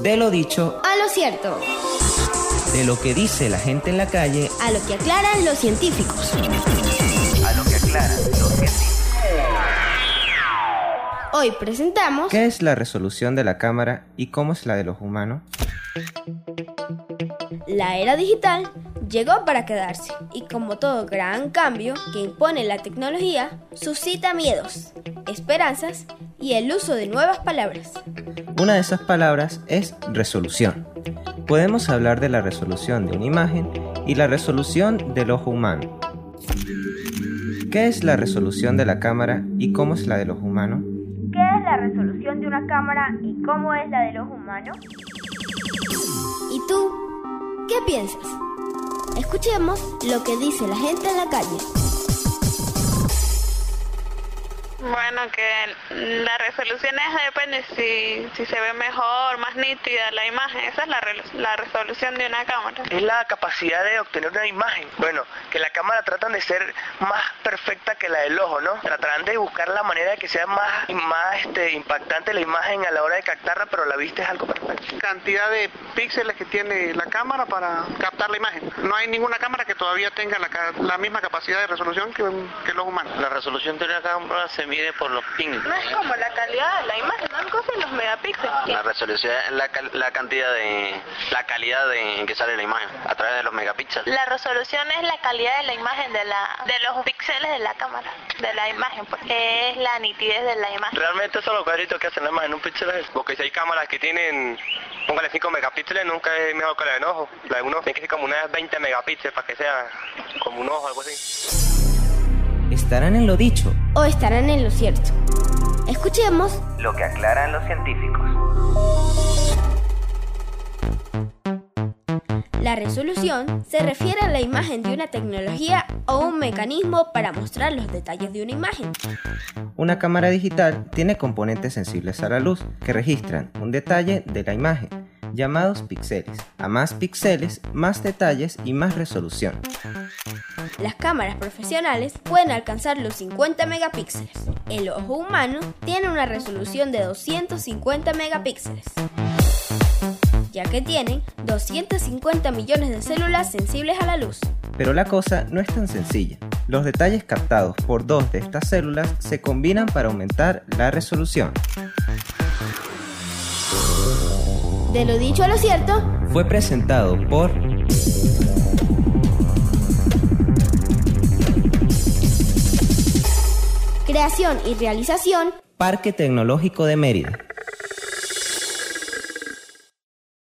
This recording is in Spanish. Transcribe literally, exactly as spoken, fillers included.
De lo dicho a lo cierto. De lo que dice la gente en la calle a lo que aclaran los científicos. A lo que aclaran los científicos. Hoy presentamos ¿qué es la resolución de la cámara y cómo es la de los humanos? La era digital llegó para quedarse y, como todo gran cambio que impone la tecnología, suscita miedos, esperanzas y el uso de nuevas palabras. Una de esas palabras es resolución. Podemos hablar de la resolución de una imagen y la resolución del ojo humano. ¿Qué es la resolución de la cámara y cómo es la de los humanos? ¿Qué es la resolución de una cámara y cómo es la del ojo humano? ¿Y tú? ¿Qué piensas? Escuchemos lo que dice la gente en la calle. Bueno, que la resolución es, depende si, si se ve mejor, más nítida la imagen. Esa es la, re, la resolución de una cámara. Es la capacidad de obtener una imagen. Bueno, que la cámara tratan de ser más perfecta que la del ojo, ¿no? Tratarán de buscar la manera de que sea más, más este, impactante la imagen a la hora de captarla, pero la vista es algo perfecto. Cantidad de píxeles que tiene la cámara para captar la imagen. No hay ninguna cámara que todavía tenga la, la misma capacidad de resolución que, que los humanos. La resolución de una cámara se mide por los píxeles. No es como la calidad de la imagen, no cosa los megapíxeles. La resolución es la, la cantidad de la calidad de en que sale la imagen a través de los megapíxeles. La resolución es la calidad de la imagen de la de los píxeles de la cámara, de la imagen, porque es la nitidez de la imagen. Realmente son los cuadritos que hacen la imagen, un píxel es eso. Porque si hay cámaras que tienen, póngale cinco megapíxeles, nunca es mejor que la de un ojo. La de uno tiene que ser como unas veinte megapíxeles para que sea como un ojo, algo así. ¿Estarán en lo dicho o estarán en lo cierto? Escuchemos lo que aclaran los científicos. La resolución se refiere a la imagen de una tecnología o un mecanismo para mostrar los detalles de una imagen. Una cámara digital tiene componentes sensibles a la luz que registran un detalle de la imagen, llamados píxeles. A más píxeles, más detalles y más resolución. Las cámaras profesionales pueden alcanzar los cincuenta megapíxeles. El ojo humano tiene una resolución de doscientos cincuenta megapíxeles, ya que tienen doscientos cincuenta millones de células sensibles a la luz. Pero la cosa no es tan sencilla. Los detalles captados por dos de estas células se combinan para aumentar la resolución. De lo dicho a lo cierto, fue presentado por Creación y realización, Parque Tecnológico de Mérida.